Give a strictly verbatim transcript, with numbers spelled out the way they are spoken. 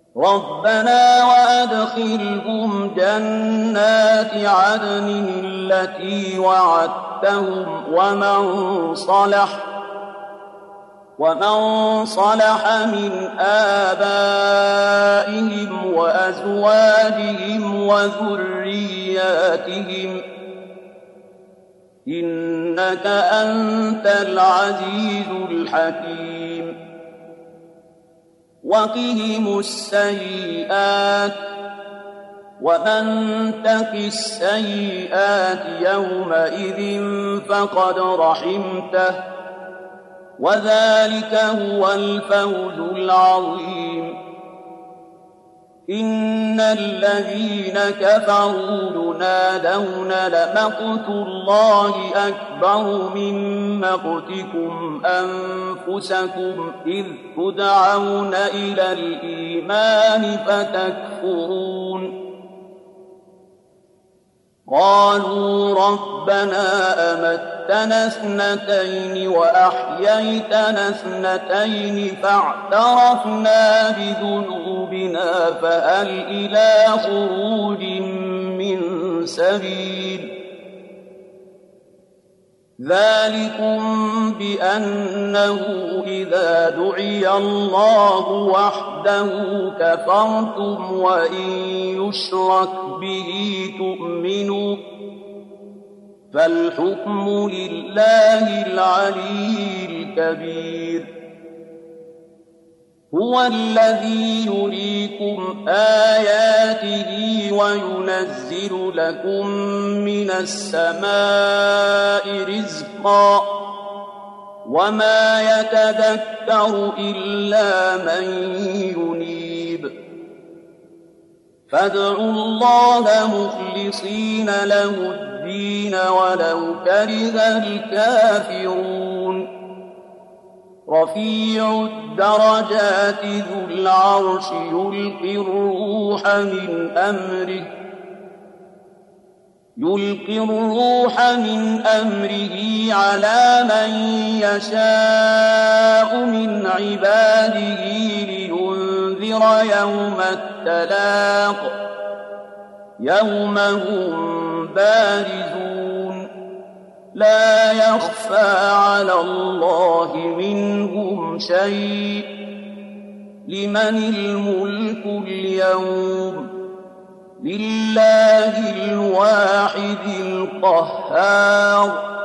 رَبَّنَا وَأَدْخِلْهُمْ جَنَّاتِ عَدْنٍ الَّتِي وَعَدتَّهُمْ وَمَن صَلَحَ وَمَن صَلَحَ مِنْ آبَائِهِمْ وَأَزْوَاجِهِمْ وَذُرِّيَّاتِهِمْ ۚ إِنَّكَ أَنتَ الْعَزِيزُ الْحَكِيمُ وَقِهِمُ السَّيِّئَاتِ ۚ وَمَن تَقِ السَّيِّئَاتِ يَوْمَئِذٍ فَقَدْ رَحِمْتَهُ ۚ وَذَٰلِكَ هُوَ الْفَوْزُ الْعَظِيمُ إِنَّ الَّذِينَ كَفَرُوا يُنَادَوْنَ لَمَقْتُ اللَّهِ أَكْبَرُ مِن مَّقْتِكُمْ أَنفُسَكُمْ إِذْ تُدْعَوْنَ إِلَى الْإِيمَانِ فَتَكْفُرُونَ قَالُوا رَبَّنَا أَمَتَّنَا اثْنَتَيْنِ وَأَحْيَيْتَنَا اثْنَتَيْنِ فَاعْتَرَفْنَا بِذُنُوبِنَا فَهَلْ إِلَىٰ خُرُوجٍ مِّن سَبِيلٍ ذَٰلِكُم بِأَنَّهُ إِذَا دُعِيَ اللَّهُ وَحْدَهُ كَفَرْتُمْ وَإِن يُشْرَكْ بِهِ تُؤْمِنُوا ۚ فَالْحُكْمُ لِلَّهِ الْعَلِيِّ الْكَبِيرِ هُوَ الَّذِي يُرِيكُمْ آيَاتِهِ وَيُنَزِّلُ لَكُم مِّنَ السَّمَاءِ رِزْقًا ۚ وَمَا يَتَذَكَّرُ إِلَّا مَن يُنِيبُ فَادْعُوا اللَّهَ مُخْلِصِينَ لَهُ الدِّينَ وَلَوْ كَرِهَ الْكَافِرُونَ رَفِيعُ الدَّرَجَاتِ ذُو الْعَرْشِ يُلْقِي الرُّوحَ مِنْ أَمْرِهِ يُلْقِي الرُّوحَ مِنْ أَمْرِهِ عَلَىٰ مَن يَشَاءُ مِنْ عِبَادِهِ لِيُنذِرَ يَوْمَ التَّلَاقِ يَوْمَ هُم بَارِزُونَ لَا يَخْفَىٰ عَلَى اللَّهِ مِنْهُمْ شَيْءٌ ۚ لِمَنِ الْمُلْكُ الْيَوْمَ ۖ لِلَّهِ الْوَاحِدِ الْقَهَّارِ